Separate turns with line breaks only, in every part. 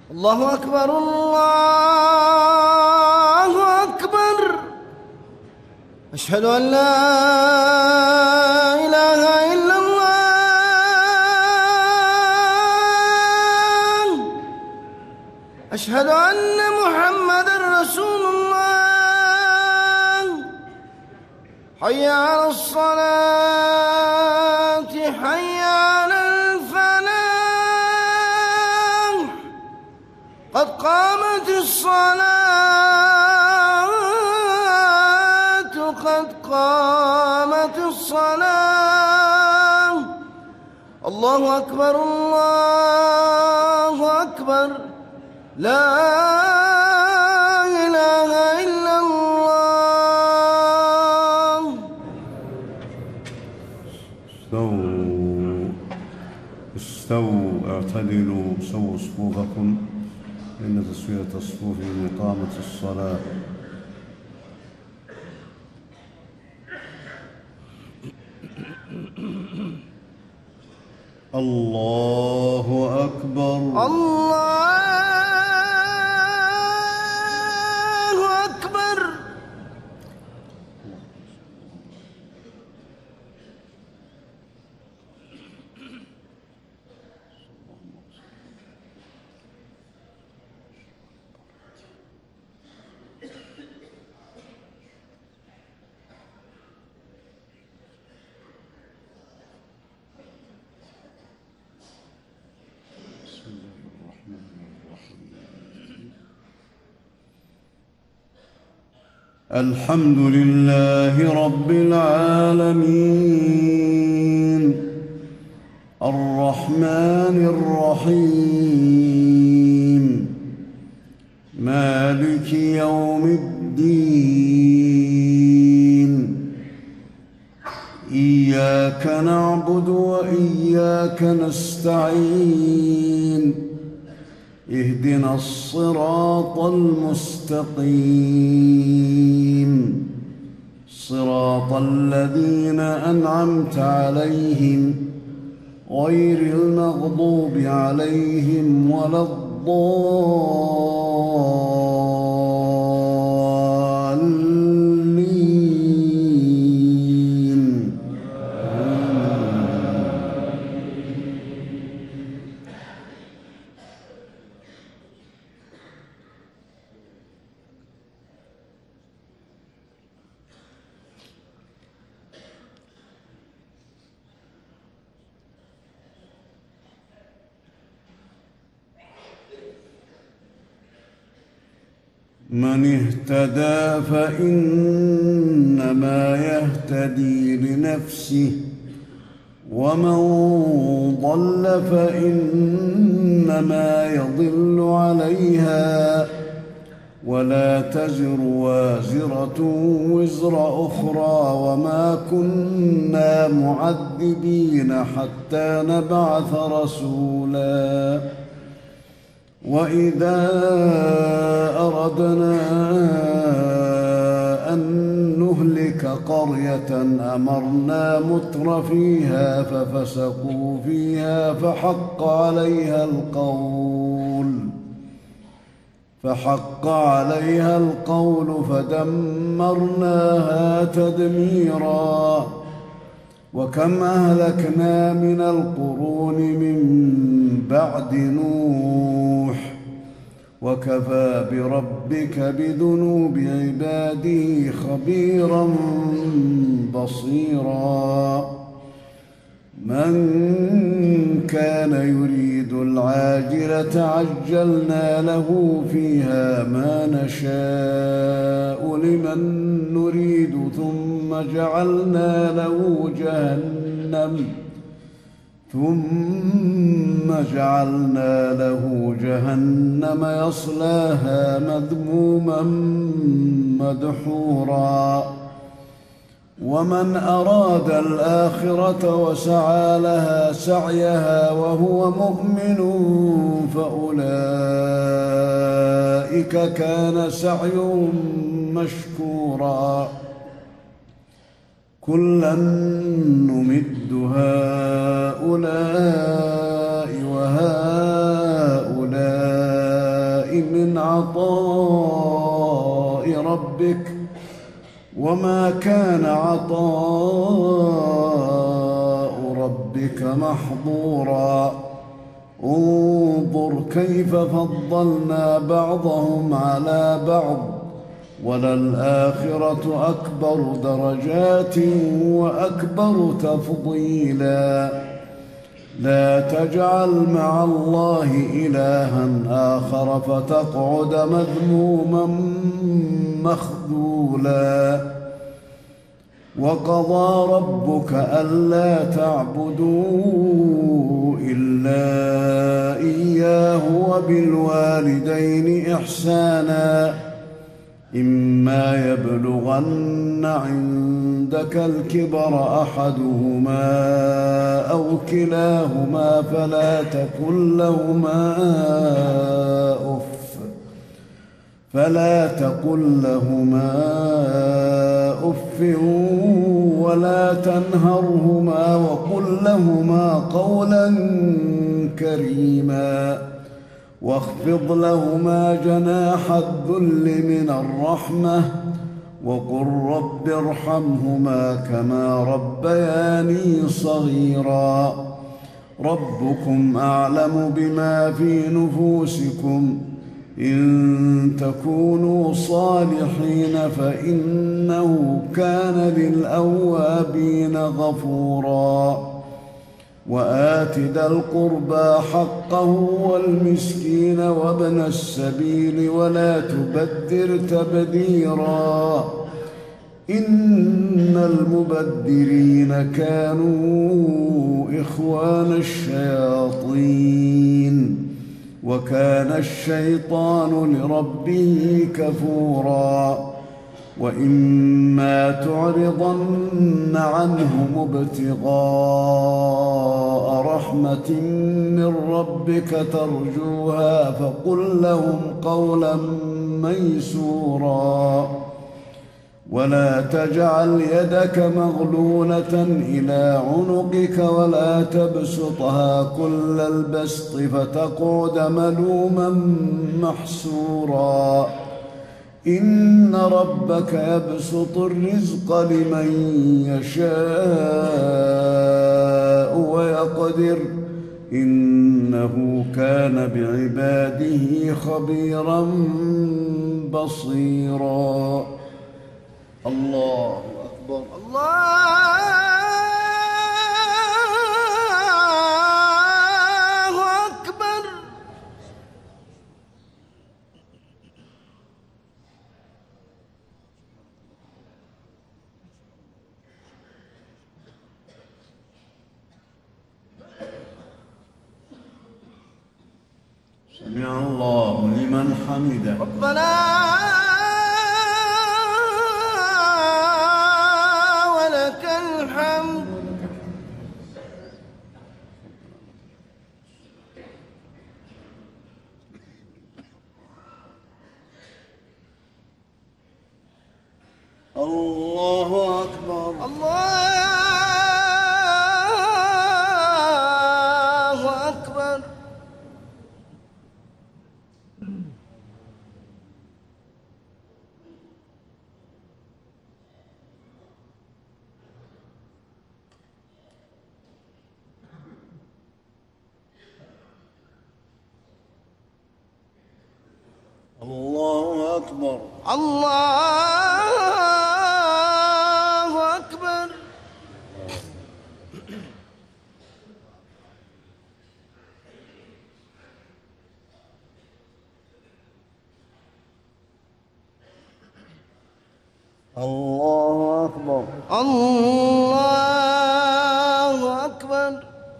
الله أكبر الله أكبر. أشهد أن لا إله إلا الله. أشهد أن محمدًا رسول الله. حي على الصلاة حي على الفلاح. قد قامت الصلاة قد قامت الصلاة. الله أكبر الله أكبر. لا إله إلا الله.
استووا اعتدلوا سووا صفوفكم إن تسوية الصفوف من إقامة الصلاة. الله أكبر
الله أكبر.
الحمد لله رب العالمين الرحمن الرحيم مالك يوم الدين. إياك نعبد وإياك نستعين. اهدنا الصراط المستقيم صراط الذين أنعمت عليهم غير المغضوب عليهم ولا الضالين. من اهتدى فإنما يهتدي لنفسه ومن ضل فإنما يضل عليها ولا تزر وازرة وزر أخرى وما كنا معذبين حتى نبعث رسولا. وإذا أردنا أن نهلك قرية أمرنا متر فيها ففسقوا فيها فحق عليها القول فدمرناها تدميرا. وكم أهلكنا من القرون من بعد نوح وكفى بربك بذنوب عباده خبيرا بصيرا. من كان يريد العاجلة عجلنا له فيها ما نشاء لمن نريد ثم جعلنا له جهنم يصلاها مذموما مدحورا. ومن أراد الآخرة وسعى لها سعيها وهو مؤمن فأولئك كان سعيهم مشكورا. كلا نمد هؤلاء وهؤلاء عطاء ربك وما كان عطاء ربك محظورا انظر كيف فضلنا بعضهم على بعض وللآخرة أكبر درجات وأكبر تفضيلا لا تجعل مع الله إلها آخر فتقعد مذموما مخذولا وقضى ربك ألا تعبدوا إلا إياه وبالوالدين إحسانا إما يبلغن عندك الكبر أحدهما أو كلاهما فلا تقل لهما أف ولا تنهرهما وقل لهما قولا كريما واخفض لهما جناح الذل من الرحمة وقل رب ارحمهما كما ربياني صغيرا ربكم أعلم بما في نفوسكم إن تكونوا صالحين فإنه كان للأوابين غفورا وآت ذا القربى حقه والمسكين وابن السبيل ولا تبذر تبذيرا إن المبذرين كانوا إخوان الشياطين وكان الشيطان لربه كفورا وإما تعرضن عنهم ابتغاء رحمة من ربك ترجوها فقل لهم قولا ميسورا ولا تجعل يدك مغلولة إلى عنقك ولا تبسطها كل البسط فتقعد ملوما محسورا إن ربك يبسط الرزق لمن يشاء ويقدر إنه كان بعباده خبيرا بصيرا الله أكبر
الله أكبر
سمع الله لمن حمده
ربنا ولك الحمد
الله أكبر
الله أكبر
الله أكبر
الله أكبر
الله أكبر
الله أكبر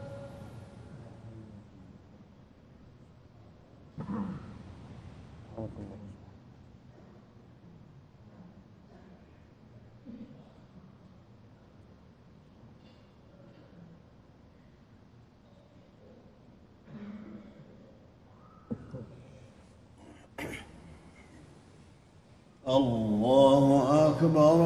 الله أكبر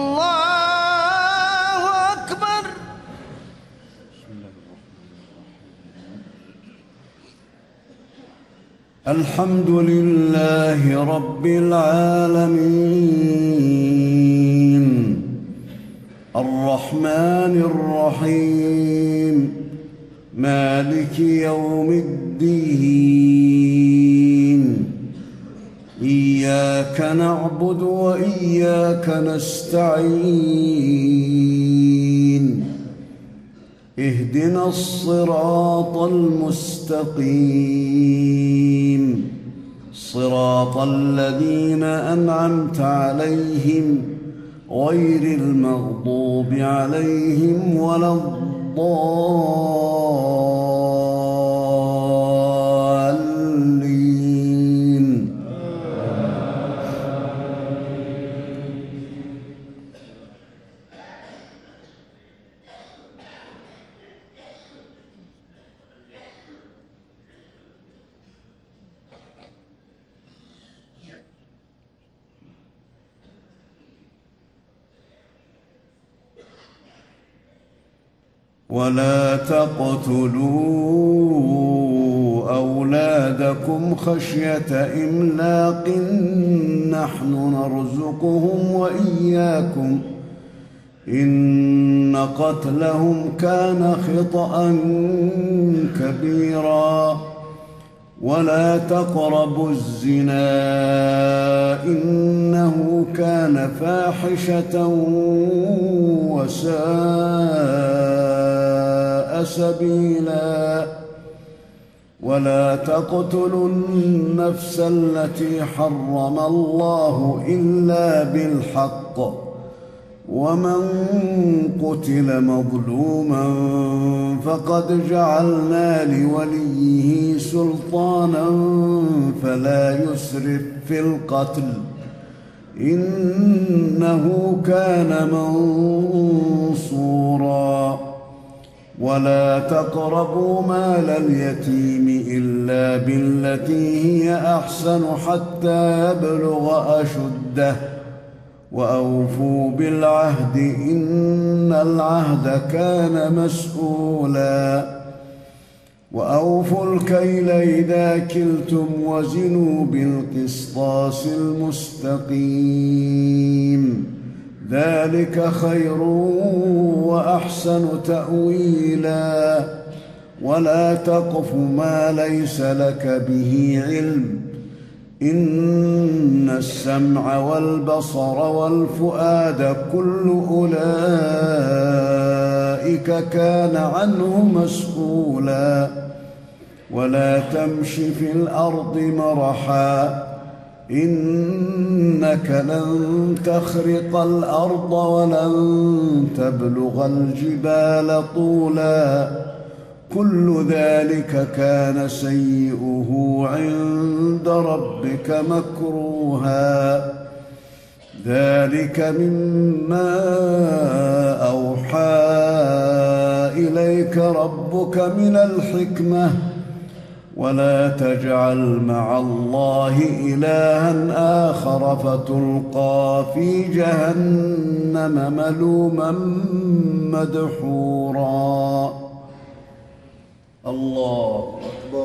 الله أكبر
الحمد لله رب العالمين الرحمن الرحيم مالك يوم الدين إياك نعبد وإياك نستعين اهدنا الصراط المستقيم صراط الذين أنعمت عليهم غير المغضوب عليهم ولا الضالين. ولا تقتلوا أولادكم خشية إملاق نحن نرزقهم وإياكم إن قتلهم كان خطأ كبيرا ولا تقربوا الزنا إنه كان فاحشة وساء سبيلا ولا تقتلوا النفس التي حرم الله إلا بالحق ومن قتل مظلوما فقد جعلنا لوليه سلطانا فلا يسرف في القتل إنه كان منصورا ولا تقربوا مال اليتيم إلا بالتي هي أحسن حتى يبلغ أشده وأوفوا بالعهد إن العهد كان مسؤولا وأوفوا الكيل إذا كلتم وزنوا بالقسطاس المستقيم ذلك خير وأحسن تأويلا ولا تقف ما ليس لك به علم إن السمع والبصر والفؤاد كل أولئك كان عنه مسؤولا ولا تمش في الأرض مرحا إنك لن تخرق الأرض ولن تبلغ الجبال طولا كل ذلك كان سيئه عند ربك مكروها ذلك مما أوحى إليك ربك من الحكمة ولا تجعل مع الله إلها آخر فتلقى في جهنم ملوما مدحورا. الله أكبر.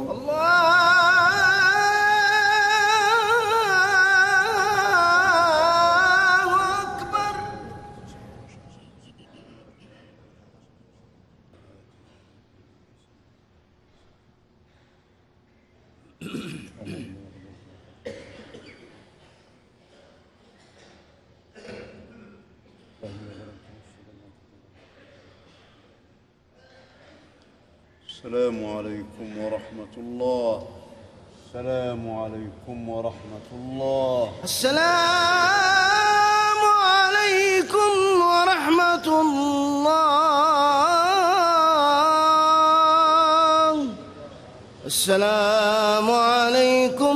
السلام عليكم ورحمة الله. السلام عليكم ورحمة الله.
السلام عليكم ورحمة الله. السلام عليكم